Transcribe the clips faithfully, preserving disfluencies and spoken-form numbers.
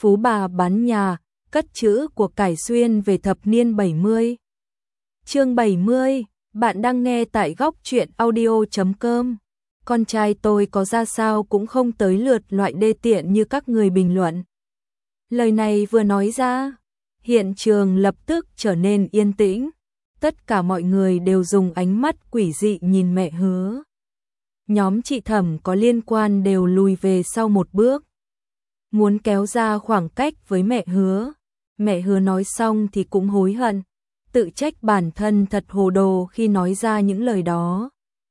Phú bà bán nhà, cất trữ của cải xuyên về thập niên bảy mươi. Chương bảy mươi, bạn đang nghe tại góc truyện audio chấm com. Con trai tôi có ra sao cũng không tới lượt loại đê tiện như các người bình luận. Lời này vừa nói ra, hiện trường lập tức trở nên yên tĩnh. Tất cả mọi người đều dùng ánh mắt quỷ dị nhìn mẹ Hứa. Nhóm chị Thẩm có liên quan đều lùi về sau một bước, muốn kéo ra khoảng cách với mẹ Hứa. Mẹ Hứa nói xong thì cũng hối hận, tự trách bản thân thật hồ đồ khi nói ra những lời đó.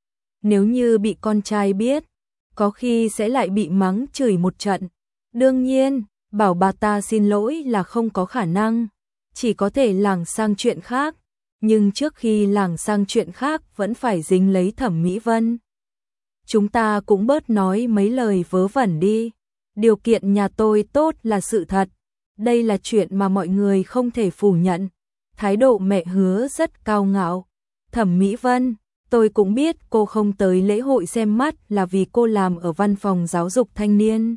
Nếu như bị con trai biết, có khi sẽ lại bị mắng chửi một trận. Đương nhiên, bảo bà ta xin lỗi là không có khả năng, chỉ có thể lảng sang chuyện khác. Nhưng trước khi lảng sang chuyện khác vẫn phải dính lấy Thẩm Mỹ Vân. Chúng ta cũng bớt nói mấy lời vớ vẩn đi. Điều kiện nhà tôi tốt là sự thật. Đây là chuyện mà mọi người không thể phủ nhận. Thái độ mẹ Hứa rất cao ngạo. Thẩm Mỹ Vân, tôi cũng biết cô không tới lễ hội xem mắt là vì cô làm ở văn phòng giáo dục thanh niên.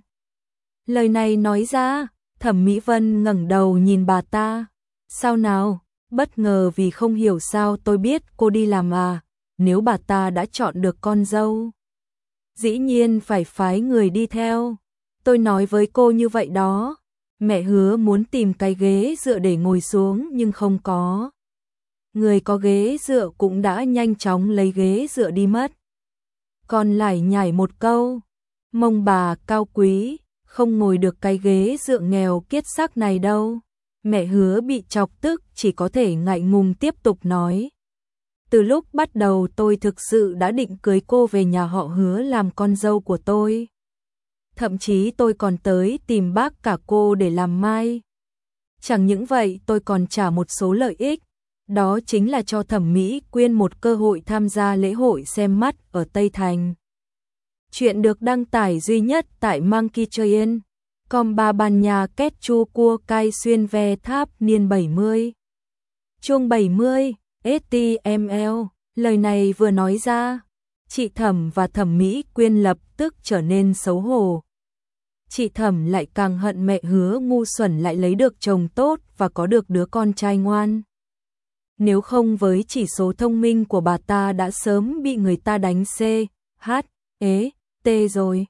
Lời này nói ra, Thẩm Mỹ Vân ngẩng đầu nhìn bà ta. Sao nào? Bất ngờ vì không hiểu sao tôi biết cô đi làm à? Nếu bà ta đã chọn được con dâu, dĩ nhiên phải phái người đi theo. Tôi nói với cô như vậy đó. Mẹ Hứa muốn tìm cái ghế dựa để ngồi xuống nhưng không có. Người có ghế dựa cũng đã nhanh chóng lấy ghế dựa đi mất. Còn lại nhảy một câu, mông bà cao quý, không ngồi được cái ghế dựa nghèo kiết xác này đâu. Mẹ Hứa bị chọc tức chỉ có thể ngại ngùng tiếp tục nói. Từ lúc bắt đầu tôi thực sự đã định cưới cô về nhà họ Hứa làm con dâu của tôi. Thậm chí tôi còn tới tìm bác cả cô để làm mai. Chẳng những vậy tôi còn trả một số lợi ích. Đó chính là cho Thẩm Mỹ Quyên một cơ hội tham gia lễ hội xem mắt ở Tây Thành. Chuyện được đăng tải duy nhất tại Monkey Train. Com ba bàn nhà kết chu cua cai xuyên ve tháp niên bảy mươi. Chuông bảy mươi, ét tê em lờ. Lời này vừa nói ra, chị Thẩm và Thẩm Mỹ Quyên lập tức trở nên xấu hổ. Chị Thẩm lại càng hận mẹ Hứa ngu xuẩn lại lấy được chồng tốt và có được đứa con trai ngoan. Nếu không với chỉ số thông minh của bà ta đã sớm bị người ta đánh C, H, E, T rồi.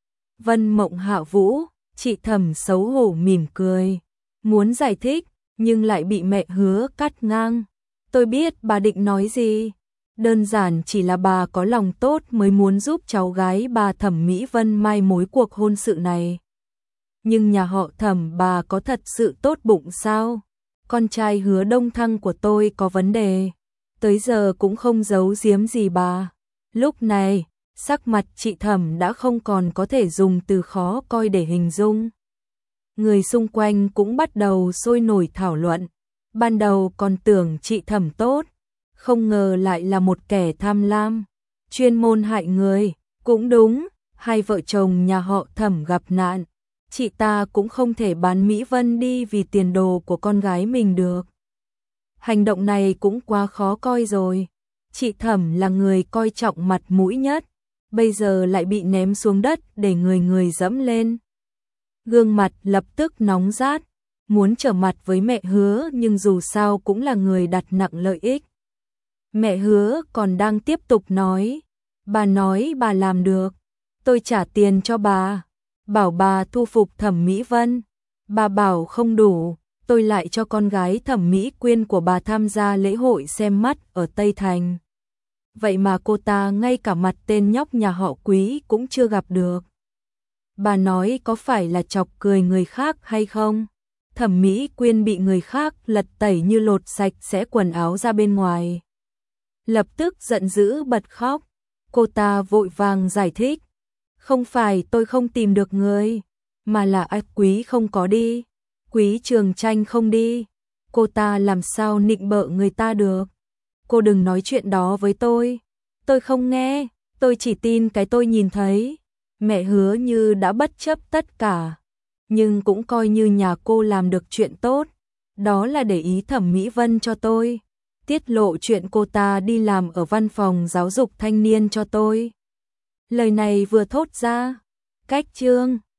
Vân Mộng Hạ Vũ, chị Thẩm xấu hổ mỉm cười, muốn giải thích nhưng lại bị mẹ Hứa cắt ngang. Tôi biết bà định nói gì, đơn giản chỉ là bà có lòng tốt mới muốn giúp cháu gái bà Thẩm Mỹ Vân mai mối cuộc hôn sự này. Nhưng nhà họ Thẩm bà có thật sự tốt bụng sao? Con trai Hứa Đông Thăng của tôi có vấn đề, tới giờ cũng không giấu giếm gì bà. Lúc này, sắc mặt chị Thẩm đã không còn có thể dùng từ khó coi để hình dung. Người xung quanh cũng bắt đầu sôi nổi thảo luận. Ban đầu còn tưởng chị Thẩm tốt, không ngờ lại là một kẻ tham lam, chuyên môn hại người. Cũng đúng, hai vợ chồng nhà họ Thẩm gặp nạn, chị ta cũng không thể bán Mỹ Vân đi vì tiền đồ của con gái mình được. Hành động này cũng quá khó coi rồi. Chị Thẩm là người coi trọng mặt mũi nhất, bây giờ lại bị ném xuống đất để người người dẫm lên. Gương mặt lập tức nóng rát, muốn trở mặt với mẹ Hứa nhưng dù sao cũng là người đặt nặng lợi ích. Mẹ Hứa còn đang tiếp tục nói, bà nói bà làm được, tôi trả tiền cho bà, bảo bà thu phục Thẩm Mỹ Vân, bà bảo không đủ, tôi lại cho con gái Thẩm Mỹ Quyên của bà tham gia lễ hội xem mắt ở Tây Thành. Vậy mà cô ta ngay cả mặt tên nhóc nhà họ Quý cũng chưa gặp được. Bà nói có phải là chọc cười người khác hay không? Thẩm Mỹ Quyên bị người khác lật tẩy như lột sạch sẽ quần áo ra bên ngoài. Lập tức giận dữ bật khóc. Cô ta vội vàng giải thích. Không phải tôi không tìm được người, mà là ai Quý không có đi. Quý Trường Tranh không đi. Cô ta làm sao nịnh bợ người ta được. Cô đừng nói chuyện đó với tôi. Tôi không nghe, tôi chỉ tin cái tôi nhìn thấy. Mẹ Hứa như đã bất chấp tất cả, nhưng cũng coi như nhà cô làm được chuyện tốt. Đó là để ý Thẩm Mỹ Vân cho tôi, tiết lộ chuyện cô ta đi làm ở văn phòng giáo dục thanh niên cho tôi. Lời này vừa thốt ra, cách chương